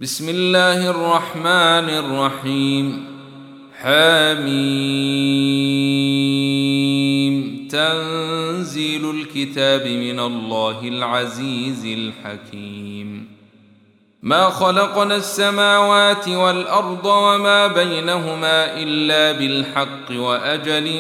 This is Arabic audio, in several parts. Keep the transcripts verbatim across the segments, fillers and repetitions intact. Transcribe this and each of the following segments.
بسم الله الرحمن الرحيم. حميم. تنزيل الكتاب من الله العزيز الحكيم. ما خلقنا السماوات والأرض وما بينهما إلا بالحق وأجل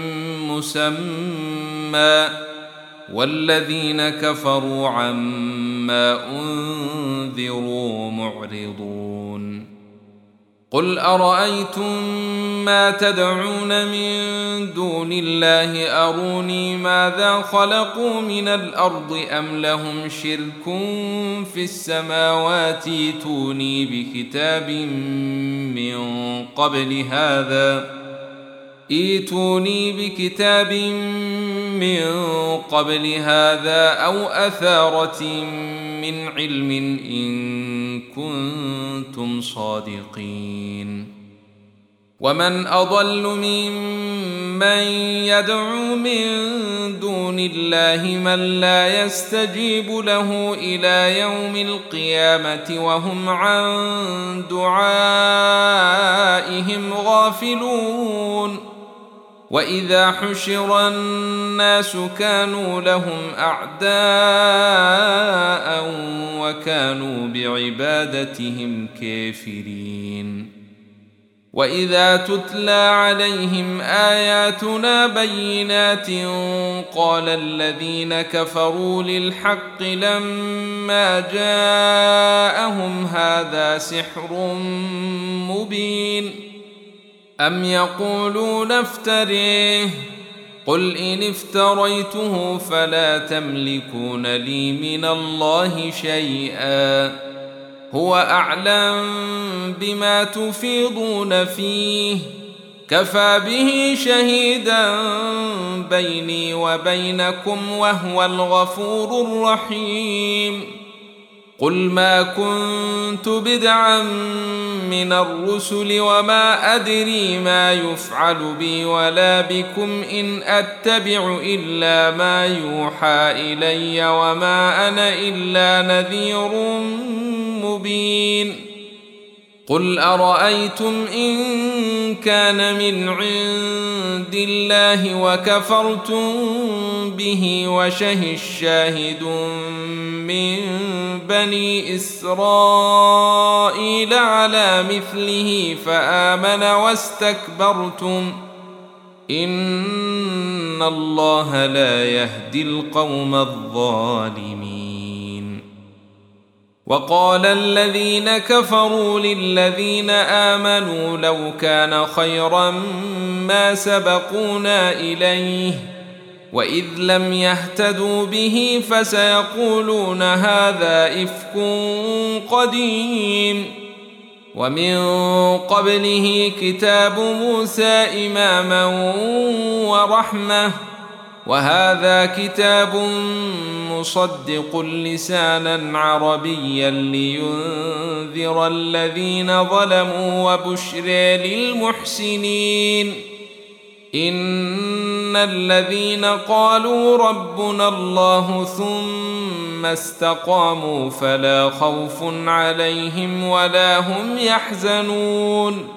مسمى، والذين كفروا عما أنذروا معرضون. قل أرأيتم ما تدعون من دون الله أروني ماذا خلقوا من الأرض أم لهم شرك في السماوات ائتوني بكتاب من قبل هذا ائتوني بكتاب من قبل هذا أو أثارة من علم إن كنتم صادقين. ومن أضل ممن يدعو من دون الله من لا يستجيب له إلى يوم القيامة وهم عن دعائهم غافلون. وإذا حشر الناس كانوا لهم أعداء وكانوا بعبادتهم كافرين. وإذا تتلى عليهم آياتنا بينات قال الذين كفروا للحق لما جاءهم هذا سحر مبين. أم يقولون افتريه قل إن افتريته فلا تملكون لي من الله شيئا هو أعلم بما تفيضون فيه كفى به شهيدا بيني وبينكم وهو الغفور الرحيم. قل ما كنت بدعا من الرسل وما أدري ما يفعل بي ولا بكم إن أتبع إلا ما يوحى إلي وما أنا إلا نذير مبين. قل أرأيتم إن كان من عند الله وكفرتم به وشهد شاهد من بني إسرائيل على مثله فآمن واستكبرتم إن الله لا يهدي القوم الظالمين. وقال الذين كفروا للذين آمنوا لو كان خيرا ما سبقونا إليه وإذ لم يهتدوا به فسيقولون هذا إفك قديم. ومن قبله كتاب موسى إماما ورحمة وهذا كتاب مصدق لسانا عربيا لينذر الذين ظلموا وبشرى للمحسنين. إن الذين قالوا ربنا الله ثم استقاموا فلا خوف عليهم ولا هم يحزنون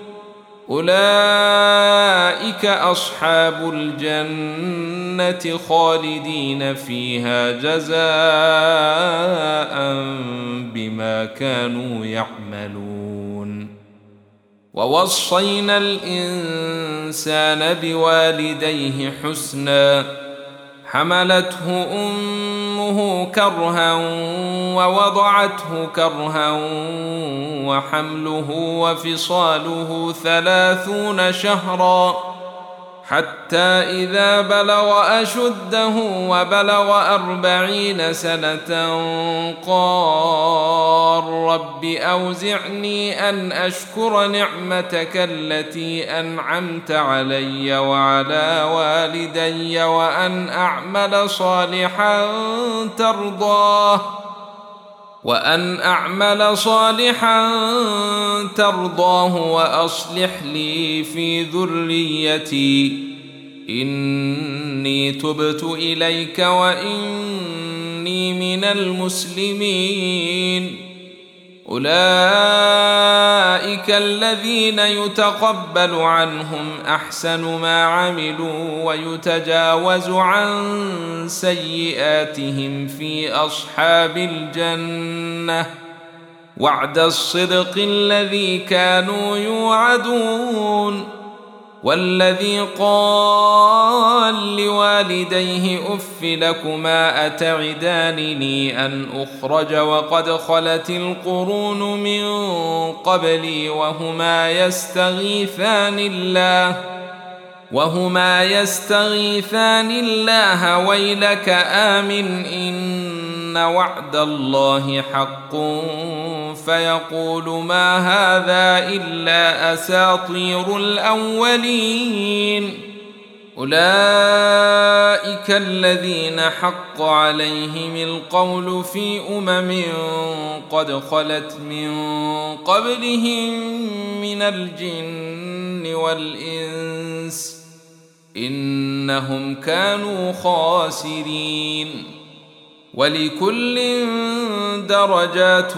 أولئك أصحاب الجنة خالدين فيها جزاء بما كانوا يعملون. ووصينا الإنسان بوالديه حسنا حملته أمه كرها ووضعته كرها وحمله وفصاله ثلاثون شهرا حتى إذا بلغ أشده وبلغ أربعين سنة قال رب أوزعني أن أشكر نعمتك التي أنعمت علي وعلى والدي وأن أعمل صالحا ترضاه وأن أعمل صالحا ترضاه وأصلح لي في ذريتي إني تبت إليك وإني من المسلمين أولئك الذين يتقبل عنهم أحسن ما عملوا ويتجاوز عن سيئاتهم في أصحاب الجنة وعد الصدق الذي كانوا يوعدون. والذي قال لوالديه أف لكما أتعدانني أن أخرج وقد خلت القرون من قبلي وهما يستغيثان الله وهما يستغيثان الله ويلك آمن إن وعد الله حق فيقول ما هذا إلا أساطير الأولين. أولئك الذين حق عليهم القول في أمم قد خلت من قبلهم من الجن والإنس إنهم كانوا خاسرين. ولكل درجات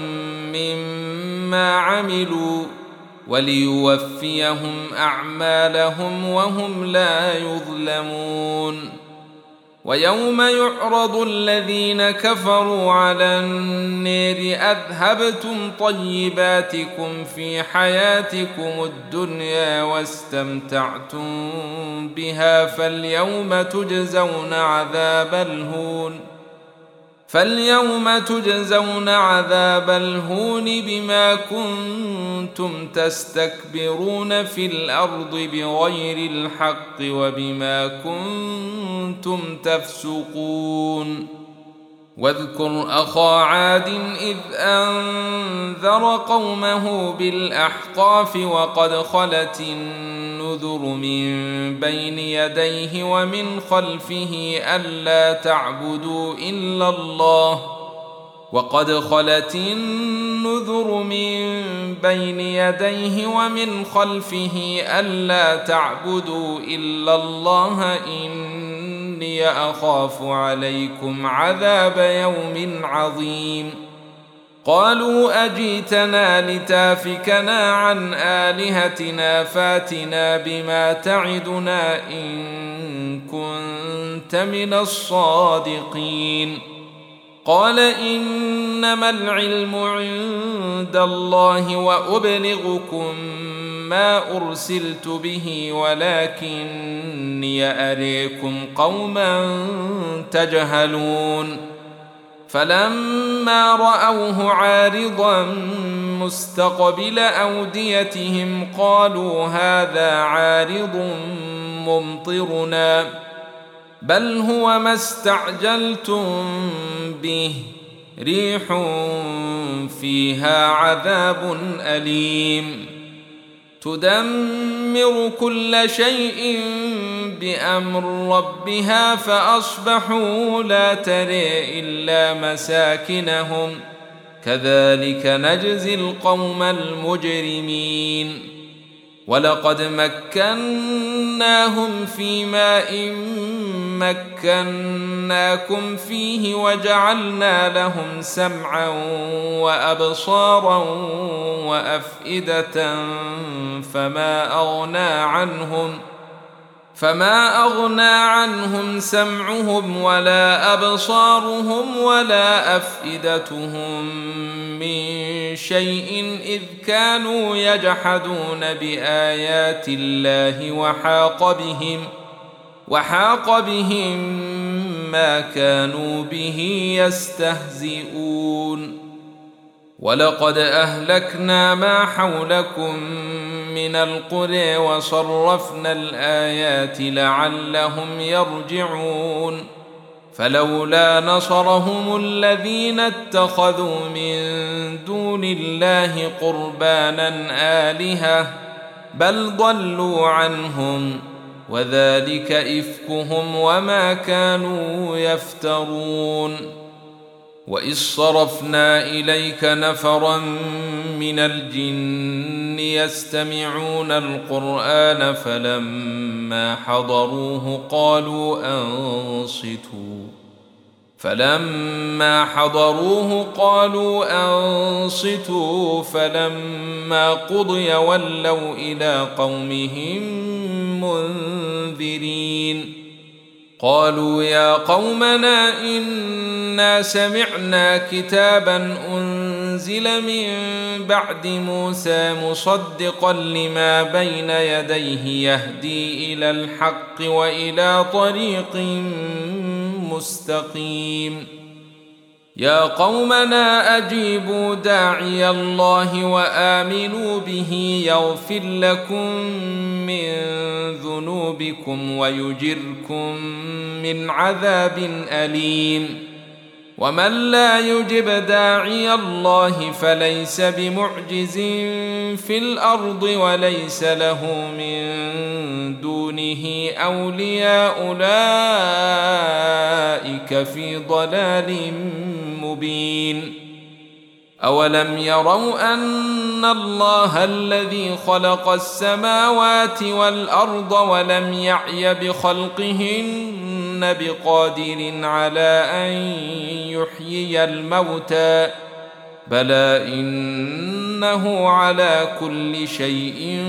مما عملوا وليوفيهم أعمالهم وهم لا يظلمون. ويوم يعرض الذين كفروا على النار أذهبتم طيباتكم في حياتكم الدنيا واستمتعتم بها فاليوم تجزون عذاب الهون فاليوم تجزون عذاب الهون بما كنتم تستكبرون في الأرض بغير الحق وبما كنتم تفسقون. واذكر أخا عاد إذ أنذر قومه بالأحقاف وقد خلت النذر من بين يديه ومن خلفه ألا تعبدوا إلا الله وقد خلت النذر من بين يديه ومن خلفه ألا تعبدوا إلا الله إني أخاف عليكم عذاب يوم عظيم. قالوا أجيتنا لتافكنا عن آلهتنا فاتنا بما تعدنا إن كنت من الصادقين. قال إنما العلم عند الله وأبلغكم ما أرسلت به ولكني أريكم قوما تجهلون. فلما رأوه عارضا مستقبل أوديتهم قالوا هذا عارض ممطرنا بل هو ما استعجلتم به ريح فيها عذاب أليم تدمر كل شيء بأمر ربها فأصبحوا لا ترى إلا مساكنهم كذلك نجزي القوم المجرمين. ولقد مكناهم في ماء مكناكم فيه وجعلنا لهم سمعا وأبصارا وأفئدة فما أغنى عنهم فما أغنى عنهم سمعهم ولا أبصارهم ولا أفئدتهم من شيء إذ كانوا يجحدون بآيات الله وحاق بهم وحاق بهم ما كانوا به يستهزئون. ولقد أهلكنا ما حولكم من القرى وصرفنا الآيات لعلهم يرجعون. فلولا نصرهم الذين اتخذوا من دون الله قربانا آلهة بل ضلوا عنهم وذلك إفكهم وما كانوا يفترون. وإذ صرفنا إليك نفرا من الجن يستمعون القرآن فلما حضروه قالوا أنصتوا فلما حضروه قالوا أنصتوا فلما قضي ولوا إلى قومهم منذرين قالوا يا قومنا إنا سمعنا كتابا أنزل من بعد موسى مصدقا لما بين يديه يهدي إلى الحق وإلى طريق مستقيم يا قومنا أجيبوا داعي الله وآمنوا به يغفر لكم من ذنوبكم ويجركم من عذاب أليم ومن لا يجب داعي الله فليس بمعجز في الأرض وليس له من دونه أولياء أولئك في ضلال مبين أولم يروا أن الله الذي خلق السماوات والأرض ولم يعي بخلقهن بقادر على أن يحيي الموتى بلى إنه على كل شيء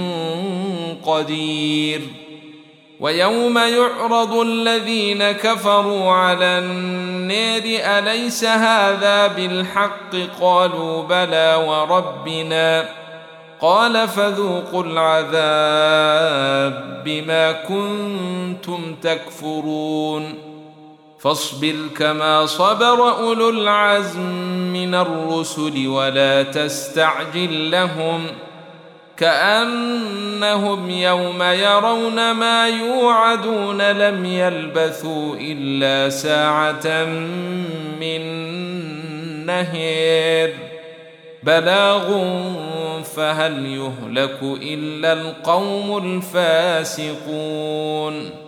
قدير ويوم يعرض الذين كفروا على النار أليس هذا بالحق قالوا بلى وربنا قال فذوقوا العذاب بما كنتم تكفرون فاصبر كما صبر أولو العزم من الرسل ولا تستعجل لهم كأنهم يوم يرون ما يوعدون لم يلبثوا إلا ساعة من نهار بلاغ فهل يهلك إلا القوم الفاسقون.